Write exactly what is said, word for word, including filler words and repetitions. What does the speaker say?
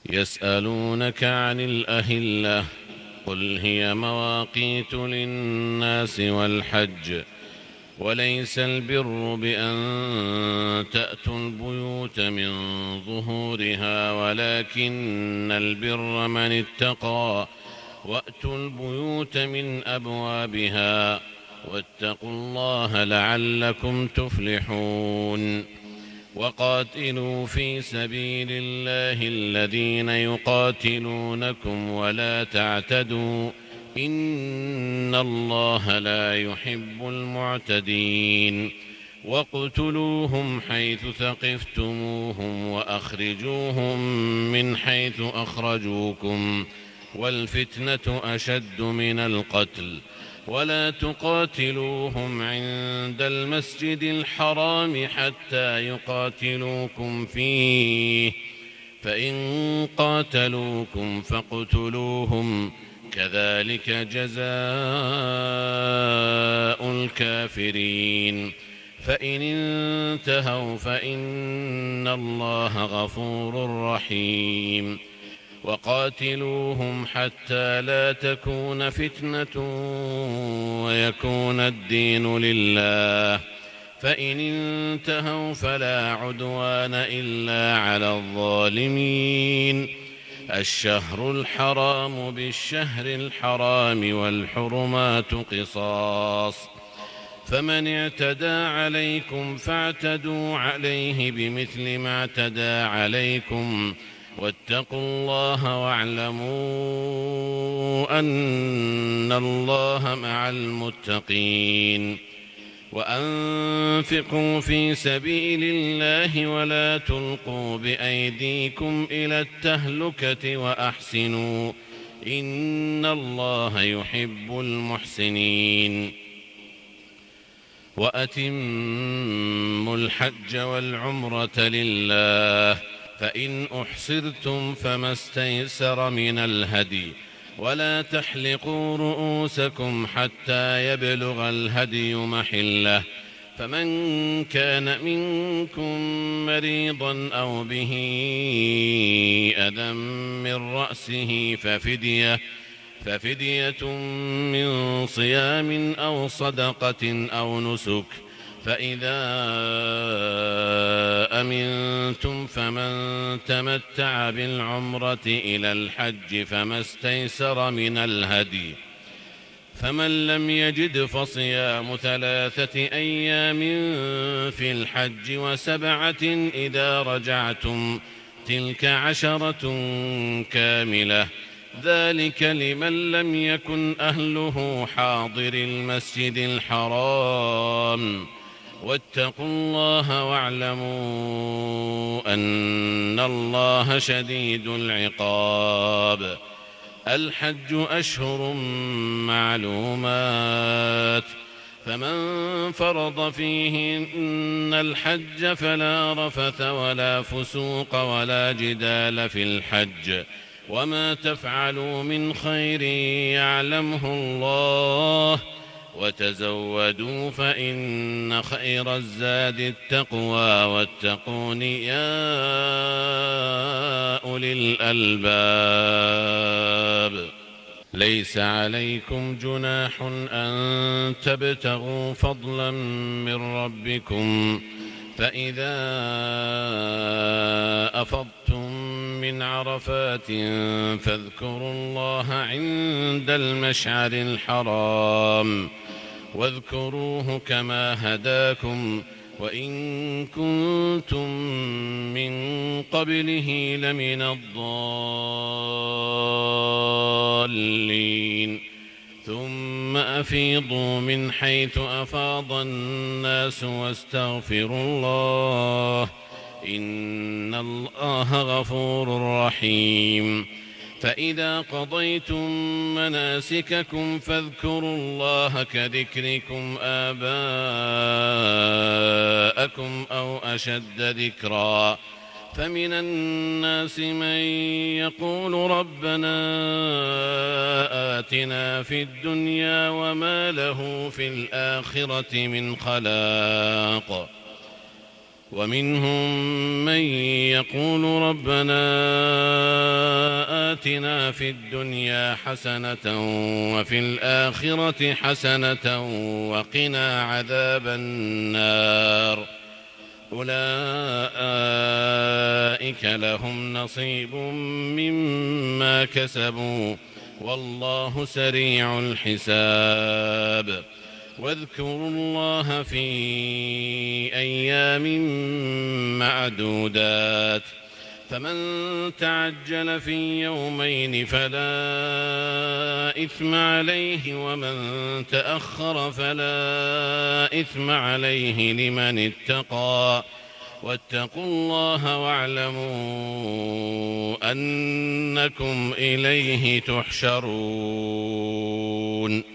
يسألونك عن الأهلة قل هي مواقيت للناس والحج وليس البر بأن تأتوا البيوت من ظهورها ولكن البر من اتقى وأتوا البيوت من أبوابها واتقوا الله لعلكم تفلحون وقاتلوا في سبيل الله الذين يقاتلونكم ولا تعتدوا إن الله لا يحب المعتدين واقتلوهم حيث ثقفتموهم وأخرجوهم من حيث أخرجوكم والفتنة أشد من القتل ولا تقاتلوهم عند المسجد الحرام حتى يقاتلوكم فيه فإن قاتلوكم فاقتلوهم كذلك جزاء الكافرين فإن انتهوا فإن الله غفور رحيم وقاتلوهم حتى لا تكون فتنة ويكون الدين لله فإن انتهوا فلا عدوان إلا على الظالمين الشهر الحرام بالشهر الحرام والحرمات قصاص فمن اعتدى عليكم فاعتدوا عليه بمثل ما اعتدى عليكم واتقوا الله واعلموا أن الله مع المتقين وأنفقوا في سبيل الله ولا تلقوا بأيديكم إلى التهلكة وأحسنوا إن الله يحب المحسنين وأتموا الحج والعمرة لله فإن أحصرتم فما استيسر من الهدي ولا تحلقوا رؤوسكم حتى يبلغ الهدي محله فمن كان منكم مريضا أو به أذى من رأسه ففدية ففدية من صيام أو صدقة أو نسك فإذا أمنتم فمن تمتع بالعمرة إلى الحج فما استيسر من الهدي فمن لم يجد فصيام ثلاثة أيام في الحج وسبعة إذا رجعتم تلك عشرة كاملة ذلك لمن لم يكن أهله حاضر المسجد الحرام واتقوا الله واعلموا أن الله شديد العقاب الحج أشهر معلومات فمن فرض فيهن الحج فلا رفث ولا فسوق ولا جدال في الحج وما تفعلوا من خير يعلمه الله وتزودوا فإن خير الزاد التقوى واتقون يا أولي الألباب ليس عليكم جناح أن تبتغوا فضلا من ربكم فإذا أفضتم من عرفات فاذكروا الله عند المشعر الحرام واذكروه كما هداكم وإن كنتم من قبله لمن الضالين ثم أفيضوا من حيث أفاض الناس واستغفروا الله إن الله غفور رحيم فإذا قضيتم مناسككم فاذكروا الله كذكركم آباءكم أو أشد ذكرا فمن الناس من يقول ربنا آتنا في الدنيا وما له في الآخرة من خلاق ومنهم من يقول ربنا آتنا في الدنيا حسنة وفي الآخرة حسنة وقنا عذاب النار أولئك لهم نصيب مما كسبوا والله سريع الحساب واذكروا الله في أيام معدودات فمن تعجل في يومين فلا إثم عليه ومن تأخر فلا إثم عليه لمن اتقى واتقوا الله واعلموا أنكم إليه تحشرون.